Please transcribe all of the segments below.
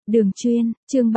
Đường chuyên, chương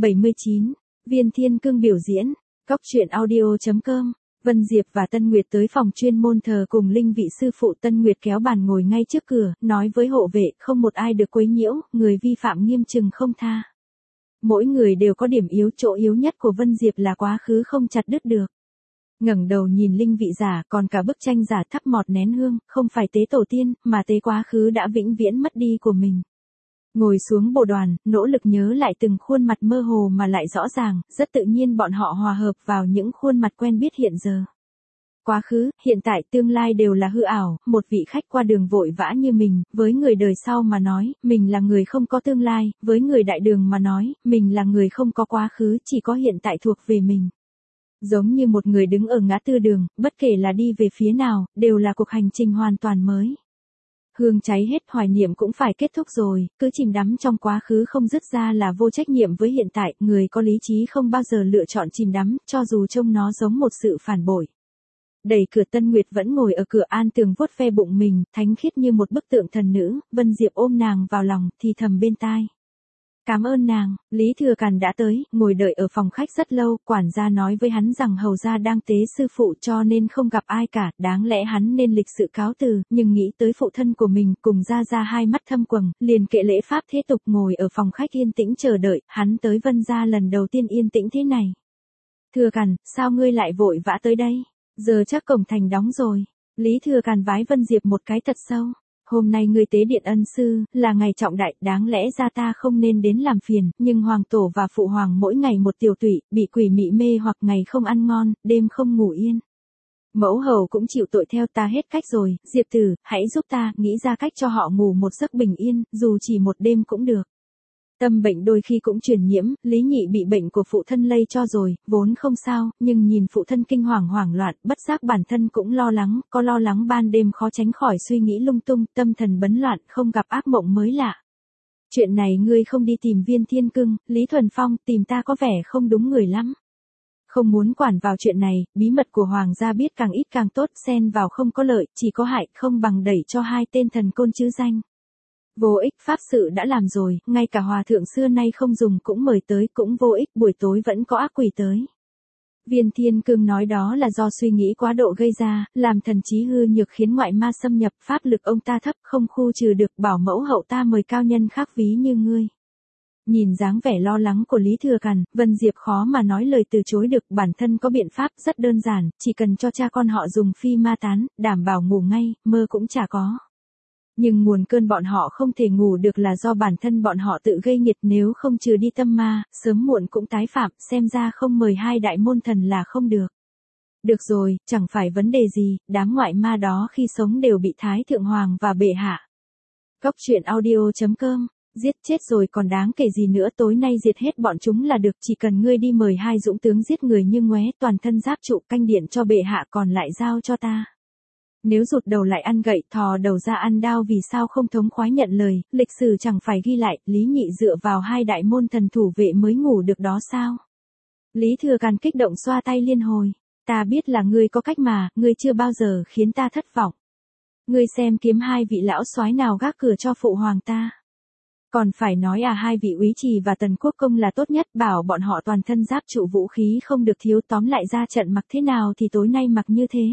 379, Viên Thiên Cương biểu diễn, Cóc truyện audio.com. Vân Diệp và Tân Nguyệt tới phòng chuyên môn thờ cùng linh vị sư phụ. Tân Nguyệt kéo bàn ngồi ngay trước cửa, nói với hộ vệ, không một ai được quấy nhiễu, người vi phạm nghiêm trừng không tha. Mỗi người đều có điểm yếu, chỗ yếu nhất của Vân Diệp là quá khứ không chặt đứt được. Ngẩng đầu nhìn linh vị giả, còn cả bức tranh giả thắp mọt nén hương, không phải tế tổ tiên, mà tế quá khứ đã vĩnh viễn mất đi của mình. Ngồi xuống bồ đoàn, nỗ lực nhớ lại từng khuôn mặt mơ hồ mà lại rõ ràng, rất tự nhiên bọn họ hòa hợp vào những khuôn mặt quen biết hiện giờ. Quá khứ, hiện tại, tương lai đều là hư ảo, một vị khách qua đường vội vã như mình, với người đời sau mà nói, mình là người không có tương lai, với người đại đường mà nói, mình là người không có quá khứ, chỉ có hiện tại thuộc về mình. Giống như một người đứng ở ngã tư đường, bất kể là đi về phía nào, đều là cuộc hành trình hoàn toàn mới. Hương cháy hết, hoài niệm cũng phải kết thúc rồi, cứ chìm đắm trong quá khứ không dứt ra là vô trách nhiệm với hiện tại, người có lý trí không bao giờ lựa chọn chìm đắm, cho dù trông nó giống một sự phản bội. Đẩy cửa, Tân Nguyệt vẫn ngồi ở cửa an tường vuốt ve bụng mình, thánh khiết như một bức tượng thần nữ. Vân Diệp ôm nàng vào lòng, thì thầm bên tai. Cảm ơn nàng. Lý Thừa Càn đã tới, ngồi đợi ở phòng khách rất lâu, quản gia nói với hắn rằng hầu gia đang tế sư phụ cho nên không gặp ai cả, đáng lẽ hắn nên lịch sự cáo từ, nhưng nghĩ tới phụ thân của mình, cùng ra hai mắt thâm quầng, liền kệ lễ pháp thế tục ngồi ở phòng khách yên tĩnh chờ đợi. Hắn tới Vân gia lần đầu tiên yên tĩnh thế này. Thừa Càn, sao ngươi lại vội vã tới đây? Giờ chắc cổng thành đóng rồi. Lý Thừa Càn vái Vân Diệp một cái thật sâu. Hôm nay ngươi tế điện ân sư, là ngày trọng đại, đáng lẽ ra ta không nên đến làm phiền, nhưng hoàng tổ và phụ hoàng mỗi ngày một tiểu tụy, bị quỷ mị mê hoặc ngày không ăn ngon, đêm không ngủ yên. Mẫu hầu cũng chịu tội theo ta hết cách rồi, Diệp tử, hãy giúp ta, nghĩ ra cách cho họ ngủ một giấc bình yên, dù chỉ một đêm cũng được. Tâm bệnh đôi khi cũng truyền nhiễm, Lý Nhị bị bệnh của phụ thân lây cho rồi, vốn không sao, nhưng nhìn phụ thân kinh hoàng hoảng loạn, bất giác bản thân cũng lo lắng, có lo lắng ban đêm khó tránh khỏi suy nghĩ lung tung, tâm thần bấn loạn, không gặp ác mộng mới lạ. Chuyện này ngươi không đi tìm Viên Thiên Cương, Lý Thuần Phong, tìm ta có vẻ không đúng người lắm. Không muốn quản vào chuyện này, bí mật của hoàng gia biết càng ít càng tốt, xen vào không có lợi, chỉ có hại, không bằng đẩy cho hai tên thần côn chứ danh. Vô ích, pháp sự đã làm rồi, ngay cả hòa thượng xưa nay không dùng cũng mời tới, cũng vô ích, buổi tối vẫn có ác quỷ tới. Viên Thiên Cương nói đó là do suy nghĩ quá độ gây ra, làm thần trí hư nhược khiến ngoại ma xâm nhập, pháp lực ông ta thấp, không khu trừ được, bảo mẫu hậu ta mời cao nhân khác ví như ngươi. Nhìn dáng vẻ lo lắng của Lý Thừa Càn, Vân Diệp khó mà nói lời từ chối được, bản thân có biện pháp rất đơn giản, chỉ cần cho cha con họ dùng phi ma tán, đảm bảo ngủ ngay, mơ cũng chả có. Nhưng nguồn cơn bọn họ không thể ngủ được là do bản thân bọn họ tự gây nghiệt, nếu không trừ đi tâm ma, sớm muộn cũng tái phạm, xem ra không mời hai đại môn thần là không được. Được rồi, chẳng phải vấn đề gì, đám ngoại ma đó khi sống đều bị Thái Thượng Hoàng và bệ hạ. Cóc truyện audio.com, giết chết rồi còn đáng kể gì nữa, tối nay diệt hết bọn chúng là được, chỉ cần ngươi đi mời hai dũng tướng giết người như ngoé, toàn thân giáp trụ, canh điện cho bệ hạ, còn lại giao cho ta. Nếu rụt đầu lại ăn gậy, thò đầu ra ăn đao, vì sao không thống khoái nhận lời, lịch sử chẳng phải ghi lại, Lý Nhị dựa vào hai đại môn thần thủ vệ mới ngủ được đó sao? Lý Thừa Càn kích động xoa tay liên hồi, ta biết là ngươi có cách mà, ngươi chưa bao giờ khiến ta thất vọng. Ngươi xem kiếm hai vị lão soái nào gác cửa cho phụ hoàng ta. Còn phải nói hai vị úy trì và Tần Quốc Công là tốt nhất, bảo bọn họ toàn thân giáp trụ, vũ khí không được thiếu, tóm lại ra trận mặc thế nào thì tối nay mặc như thế.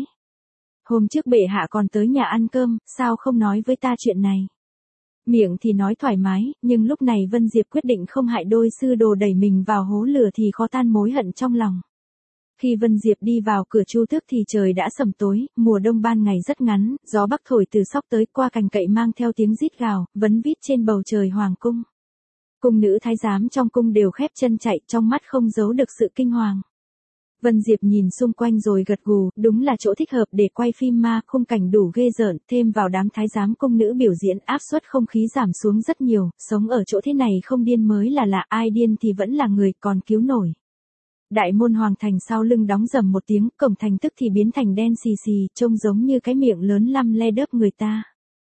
Hôm trước bệ hạ còn tới nhà ăn cơm, sao không nói với ta chuyện này? Miệng thì nói thoải mái, nhưng lúc này Vân Diệp quyết định không hại đôi sư đồ đẩy mình vào hố lửa thì khó tan mối hận trong lòng. Khi Vân Diệp đi vào cửa Chu Tước thì trời đã sầm tối, mùa đông ban ngày rất ngắn, gió bắc thổi từ sóc tới, qua cành cậy mang theo tiếng rít gào, vấn vít trên bầu trời hoàng cung. Cung nữ thái giám trong cung đều khép chân chạy, trong mắt không giấu được sự kinh hoàng. Vân Diệp nhìn xung quanh rồi gật gù, đúng là chỗ thích hợp để quay phim ma, khung cảnh đủ ghê rợn, thêm vào đám thái giám cung nữ biểu diễn, áp suất không khí giảm xuống rất nhiều, sống ở chỗ thế này không điên mới là lạ, ai điên thì vẫn là người, còn cứu nổi. Đại môn hoàng thành sau lưng đóng rầm một tiếng, cổng thành tức thì biến thành đen xì xì, trông giống như cái miệng lớn lăm le đớp người ta.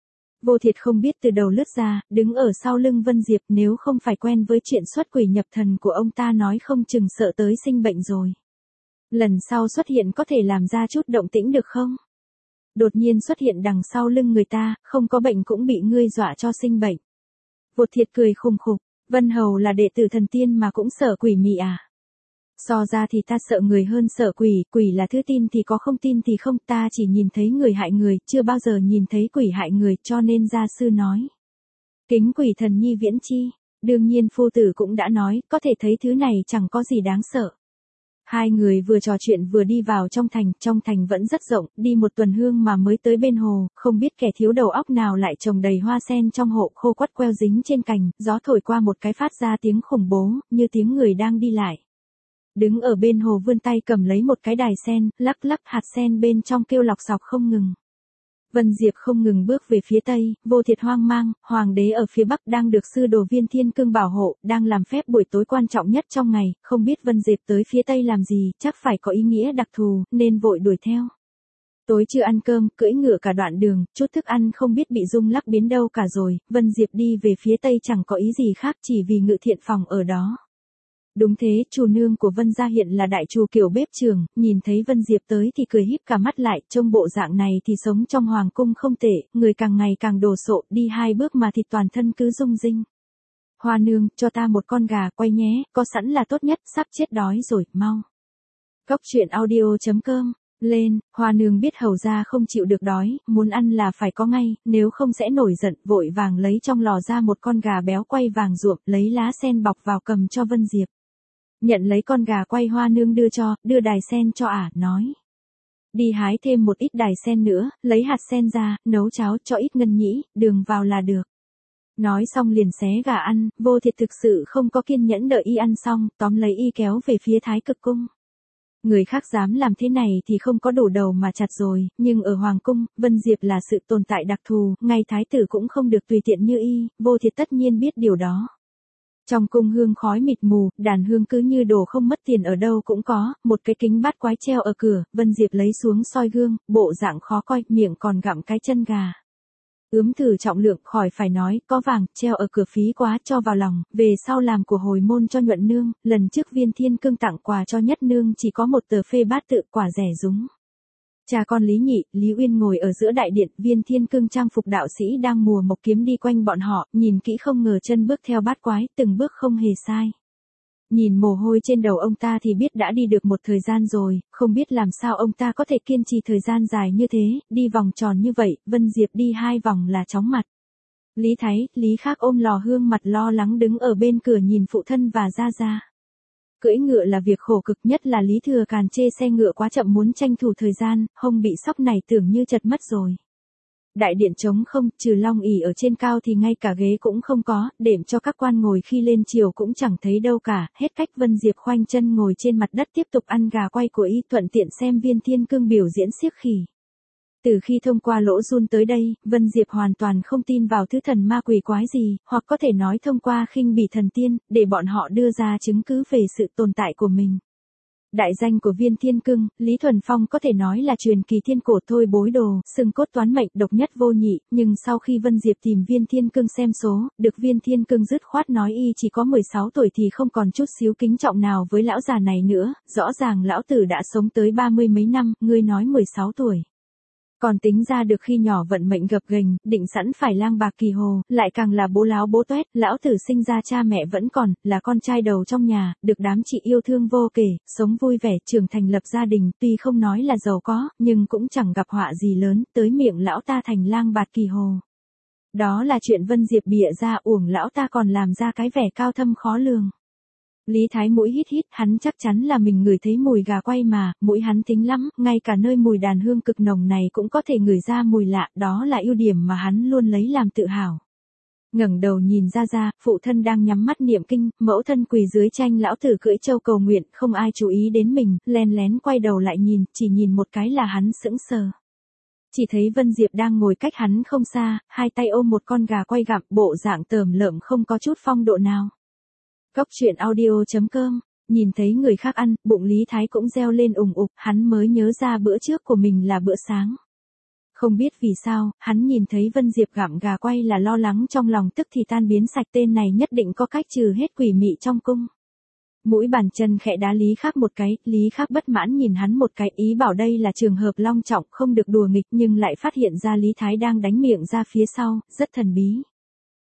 Vô Thiệt không biết từ đầu lướt ra, đứng ở sau lưng Vân Diệp, nếu không phải quen với chuyện xuất quỷ nhập thần của ông ta nói không chừng sợ tới sinh bệnh rồi. Lần sau xuất hiện có thể làm ra chút động tĩnh được không? Đột nhiên xuất hiện đằng sau lưng người ta, không có bệnh cũng bị ngươi dọa cho sinh bệnh. Vô Thiệt cười khùng khục, Vân Hầu là đệ tử thần tiên mà cũng sợ quỷ mị à? So ra thì ta sợ người hơn sợ quỷ, quỷ là thứ tin thì có không tin thì không, ta chỉ nhìn thấy người hại người, chưa bao giờ nhìn thấy quỷ hại người, cho nên gia sư nói. Kính quỷ thần nhi viễn chi, đương nhiên phu tử cũng đã nói, có thể thấy thứ này chẳng có gì đáng sợ. Hai người vừa trò chuyện vừa đi vào trong thành vẫn rất rộng, đi một tuần hương mà mới tới bên hồ, không biết kẻ thiếu đầu óc nào lại trồng đầy hoa sen trong hộ khô quắt queo dính trên cành, gió thổi qua một cái phát ra tiếng khủng bố, như tiếng người đang đi lại. Đứng ở bên hồ vươn tay cầm lấy một cái đài sen, lắc lắc hạt sen bên trong kêu lọc sọc không ngừng. Vân Diệp không ngừng bước về phía tây, Vô Thiệt hoang mang, hoàng đế ở phía bắc đang được sư đồ Viên Thiên Cương bảo hộ, đang làm phép buổi tối quan trọng nhất trong ngày, không biết Vân Diệp tới phía tây làm gì, chắc phải có ý nghĩa đặc thù, nên vội đuổi theo. Tối chưa ăn cơm, cưỡi ngựa cả đoạn đường, chút thức ăn không biết bị rung lắc biến đâu cả rồi, Vân Diệp đi về phía tây chẳng có ý gì khác chỉ vì Ngự Thiện phòng ở đó. Đúng thế, chủ nương của Vân gia hiện là đại chủ kiểu bếp trường, nhìn thấy Vân Diệp tới thì cười híp cả mắt lại, trông bộ dạng này thì sống trong hoàng cung không tệ, người càng ngày càng đồ sộ, đi 2 bước mà thịt toàn thân cứ rung rinh. Hoa nương, cho ta một con gà quay nhé, có sẵn là tốt nhất, sắp chết đói rồi, mau. Cóc truyện audio.com, lên, Hoa nương biết hầu gia không chịu được đói, muốn ăn là phải có ngay, nếu không sẽ nổi giận, vội vàng lấy trong lò ra một con gà béo quay vàng ruộm, lấy lá sen bọc vào cầm cho Vân Diệp. Nhận lấy con gà quay Hoa nương đưa đài sen cho nói. Đi hái thêm một ít đài sen nữa, lấy hạt sen ra, nấu cháo cho ít ngân nhĩ, đường vào là được. Nói xong liền xé gà ăn, Vô Thiệt thực sự không có kiên nhẫn đợi y ăn xong, tóm lấy y kéo về phía Thái Cực cung. Người khác dám làm thế này thì không có đủ đầu mà chặt rồi, nhưng ở Hoàng cung, Vân Diệp là sự tồn tại đặc thù, ngay thái tử cũng không được tùy tiện như y, Vô Thiệt tất nhiên biết điều đó. Trong cung hương khói mịt mù, đàn hương cứ như đồ không mất tiền ở đâu cũng có, một cái kính bát quái treo ở cửa, Vân Diệp lấy xuống soi gương, bộ dạng khó coi, miệng còn gặm cái chân gà. Ướm thử trọng lượng, khỏi phải nói, có vàng, treo ở cửa phí quá, cho vào lòng, về sau làm của hồi môn cho Nhuận nương, lần trước Viên Thiên Cương tặng quà cho Nhất nương chỉ có một tờ phê bát tự, quả rẻ rúng. Cha con Lý Nhị, Lý Uyên ngồi ở giữa đại điện, Viên Thiên Cương trang phục đạo sĩ đang mùa mộc kiếm đi quanh bọn họ, nhìn kỹ không ngờ chân bước theo bát quái, từng bước không hề sai. Nhìn mồ hôi trên đầu ông ta thì biết đã đi được một thời gian rồi, không biết làm sao ông ta có thể kiên trì thời gian dài như thế, đi vòng tròn như vậy, Vân Diệp đi 2 vòng là chóng mặt. Lý Thái, Lý Khác ôm lò hương mặt lo lắng đứng ở bên cửa nhìn phụ thân và Gia Gia. Cưỡi ngựa là việc khổ cực, nhất là Lý Thừa Càn chê xe ngựa quá chậm muốn tranh thủ thời gian, hông bị sóc này tưởng như chật mất rồi. Đại điện trống không, trừ long ỷ ở trên cao thì ngay cả ghế cũng không có, đệm cho các quan ngồi khi lên triều cũng chẳng thấy đâu cả, hết cách Vân Diệp khoanh chân ngồi trên mặt đất tiếp tục ăn gà quay của y, thuận tiện xem Viên Thiên Cương biểu diễn xiếc khỉ. Từ khi thông qua lỗ Jun tới đây, Vân Diệp hoàn toàn không tin vào thứ thần ma quỷ quái gì, hoặc có thể nói thông qua khinh bỉ thần tiên, để bọn họ đưa ra chứng cứ về sự tồn tại của mình. Đại danh của Viên Thiên Cương, Lý Thuần Phong có thể nói là truyền kỳ thiên cổ thôi bối đồ, xưng cốt toán mệnh độc nhất vô nhị, nhưng sau khi Vân Diệp tìm Viên Thiên Cương xem số, được Viên Thiên Cương dứt khoát nói y chỉ có 16 tuổi thì không còn chút xíu kính trọng nào với lão già này nữa, rõ ràng lão tử đã sống tới 30 mấy năm, ngươi nói 16 tuổi. Còn tính ra được khi nhỏ vận mệnh gập ghềnh, định sẵn phải lang bạc kỳ hồ, lại càng là bố láo bố toét, lão tử sinh ra cha mẹ vẫn còn, là con trai đầu trong nhà, được đám chị yêu thương vô kể, sống vui vẻ, trưởng thành lập gia đình, tuy không nói là giàu có, nhưng cũng chẳng gặp họa gì lớn, tới miệng lão ta thành lang bạc kỳ hồ. Đó là chuyện Vân Diệp bịa ra, uổng lão ta còn làm ra cái vẻ cao thâm khó lường. Lý Thái mũi hít hít, hắn chắc chắn là mình ngửi thấy mùi gà quay mà, mũi hắn thính lắm, ngay cả nơi mùi đàn hương cực nồng này cũng có thể ngửi ra mùi lạ, đó là ưu điểm mà hắn luôn lấy làm tự hào. Ngẩng đầu nhìn ra, phụ thân đang nhắm mắt niệm kinh, mẫu thân quỳ dưới tranh lão tử cưỡi trâu cầu nguyện, không ai chú ý đến mình, len lén quay đầu lại nhìn, chỉ nhìn một cái là hắn sững sờ. Chỉ thấy Vân Diệp đang ngồi cách hắn không xa, hai tay ôm một con gà quay gặm, bộ dạng tởm lợm không có chút phong độ nào. Cóc truyện audio.com, nhìn thấy người khác ăn, bụng Lý Thái cũng reo lên ùng ục, hắn mới nhớ ra bữa trước của mình là bữa sáng. Không biết vì sao, hắn nhìn thấy Vân Diệp gặm gà quay là lo lắng trong lòng, tức thì tan biến sạch, tên này nhất định có cách trừ hết quỷ mị trong cung. Mũi bàn chân khẽ đá Lý Khác một cái, Lý Khác bất mãn nhìn hắn một cái, ý bảo đây là trường hợp long trọng, không được đùa nghịch, nhưng lại phát hiện ra Lý Thái đang đánh miệng ra phía sau, rất thần bí.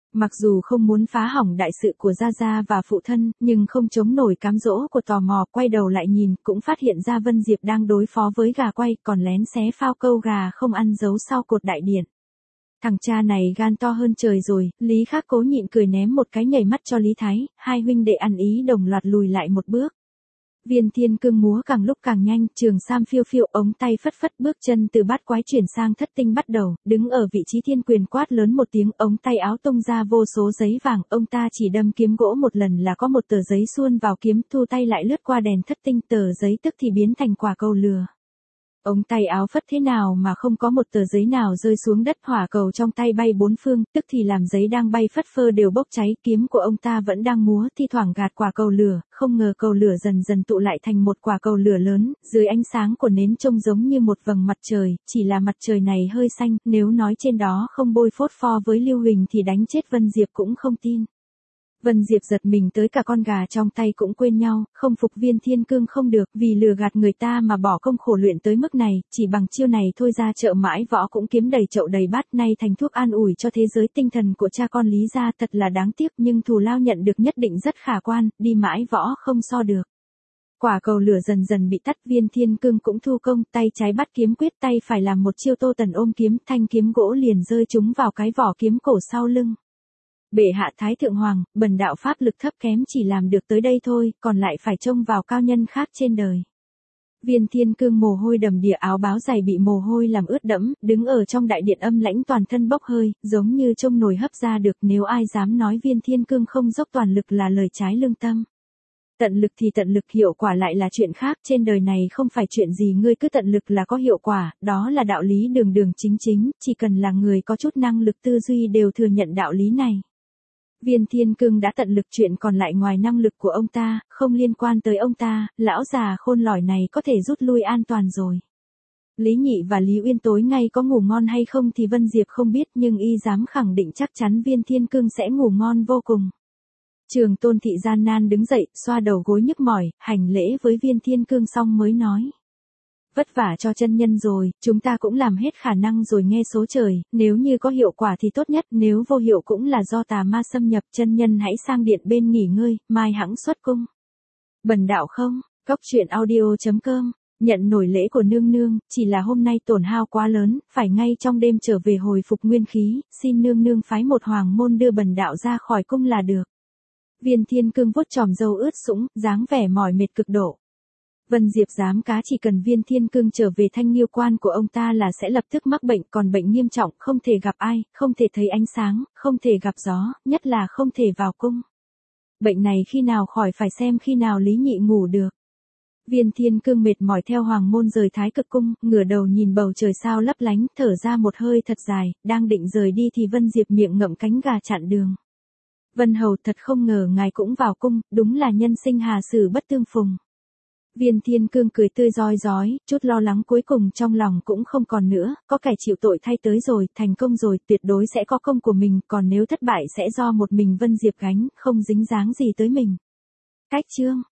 Mặc dù không muốn phá hỏng đại sự của Gia Gia và phụ thân, nhưng không chống nổi cám dỗ của tò mò, quay đầu lại nhìn, cũng phát hiện ra Vân Diệp đang đối phó với gà quay, còn lén xé phao câu gà không ăn giấu sau cột đại điện. Thằng cha này gan to hơn trời rồi, Lý Khắc cố nhịn cười ném một cái nhảy mắt cho Lý Thái, hai huynh đệ ăn ý đồng loạt lùi lại một bước. Viên Thiên Cương múa càng lúc càng nhanh, trường sam phiêu phiêu, ống tay phất phất, bước chân từ bát quái chuyển sang thất tinh bắt đầu, đứng ở vị trí thiên quyền quát lớn một tiếng, ống tay áo tung ra vô số giấy vàng, ông ta chỉ đâm kiếm gỗ một lần là có một tờ giấy suôn vào kiếm, thu tay lại lướt qua đèn thất tinh, tờ giấy tức thì biến thành quả cầu lửa. Ống tay áo phất thế nào mà không có một tờ giấy nào rơi xuống đất, hỏa cầu trong tay bay bốn phương, tức thì làm giấy đang bay phất phơ đều bốc cháy, kiếm của ông ta vẫn đang múa, thi thoảng gạt quả cầu lửa, không ngờ cầu lửa dần dần tụ lại thành một quả cầu lửa lớn, dưới ánh sáng của nến trông giống như một vầng mặt trời, chỉ là mặt trời này hơi xanh, nếu nói trên đó không bôi phốt pho với lưu huỳnh thì đánh chết Vân Diệp cũng không tin. Vân Diệp giật mình tới cả con gà trong tay cũng quên nhau, không phục Viên Thiên Cương không được, vì lừa gạt người ta mà bỏ công khổ luyện tới mức này, chỉ bằng chiêu này thôi ra chợ mãi võ cũng kiếm đầy chậu đầy bát, nay thành thuốc an ủi cho thế giới tinh thần của cha con Lý gia, thật là đáng tiếc, nhưng thù lao nhận được nhất định rất khả quan, đi mãi võ không so được. Quả cầu lửa dần dần bị tắt, Viên Thiên Cương cũng thu công, tay trái bắt kiếm quyết, tay phải làm một chiêu Tô Tần ôm kiếm, thanh kiếm gỗ liền rơi trúng vào cái vỏ kiếm cổ sau lưng. Bệ hạ Thái Thượng Hoàng, bần đạo pháp lực thấp kém chỉ làm được tới đây thôi, còn lại phải trông vào cao nhân khác trên đời. Viên Thiên Cương mồ hôi đầm đìa, áo báo dày bị mồ hôi làm ướt đẫm, đứng ở trong đại điện âm lãnh, toàn thân bốc hơi, giống như trông nồi hấp ra được, nếu ai dám nói Viên Thiên Cương không dốc toàn lực là lời trái lương tâm. Tận lực thì tận lực, hiệu quả lại là chuyện khác, trên đời này không phải chuyện gì ngươi cứ tận lực là có hiệu quả, đó là đạo lý đường đường chính chính, chỉ cần là người có chút năng lực tư duy đều thừa nhận đạo lý này. Viên Thiên Cương đã tận lực, chuyện còn lại ngoài năng lực của ông ta, không liên quan tới ông ta, lão già khôn lỏi này có thể rút lui an toàn rồi. Lý Nhị và Lý Uyên tối nay có ngủ ngon hay không thì Vân Diệp không biết, nhưng y dám khẳng định chắc chắn Viên Thiên Cương sẽ ngủ ngon vô cùng. Trường Tôn Thị gian nan đứng dậy, xoa đầu gối nhức mỏi, hành lễ với Viên Thiên Cương xong mới nói. Vất vả cho chân nhân rồi, chúng ta cũng làm hết khả năng rồi, nghe số trời, nếu như có hiệu quả thì tốt nhất, nếu vô hiệu cũng là do tà ma xâm nhập, chân nhân hãy sang điện bên nghỉ ngơi, mai hẵng xuất cung. Bần đạo không, Cốc Truyện Audio.com, nhận nổi lễ của nương nương, chỉ là hôm nay tổn hao quá lớn, phải ngay trong đêm trở về hồi phục nguyên khí, xin nương nương phái một hoàng môn đưa bần đạo ra khỏi cung là được. Viên Thiên Cương vuốt chòm râu ướt sũng, dáng vẻ mỏi mệt cực độ. Vân Diệp dám cá chỉ cần Viên Thiên Cương trở về Thanh Nghiêu Quan của ông ta là sẽ lập tức mắc bệnh, còn bệnh nghiêm trọng, không thể gặp ai, không thể thấy ánh sáng, không thể gặp gió, nhất là không thể vào cung. Bệnh này khi nào khỏi phải xem khi nào Lý Nhị ngủ được. Viên Thiên Cương mệt mỏi theo hoàng môn rời Thái Cực Cung, ngửa đầu nhìn bầu trời sao lấp lánh, thở ra một hơi thật dài, đang định rời đi thì Vân Diệp miệng ngậm cánh gà chặn đường. Vân Hầu, thật không ngờ ngài cũng vào cung, đúng là nhân sinh hà sử bất tương phùng. Viên Thiên Cương cười tươi rói rói, chút lo lắng cuối cùng trong lòng cũng không còn nữa, có kẻ chịu tội thay tới rồi, thành công rồi, tuyệt đối sẽ có công của mình, còn nếu thất bại sẽ do một mình Vân Diệp gánh, không dính dáng gì tới mình. Cách chương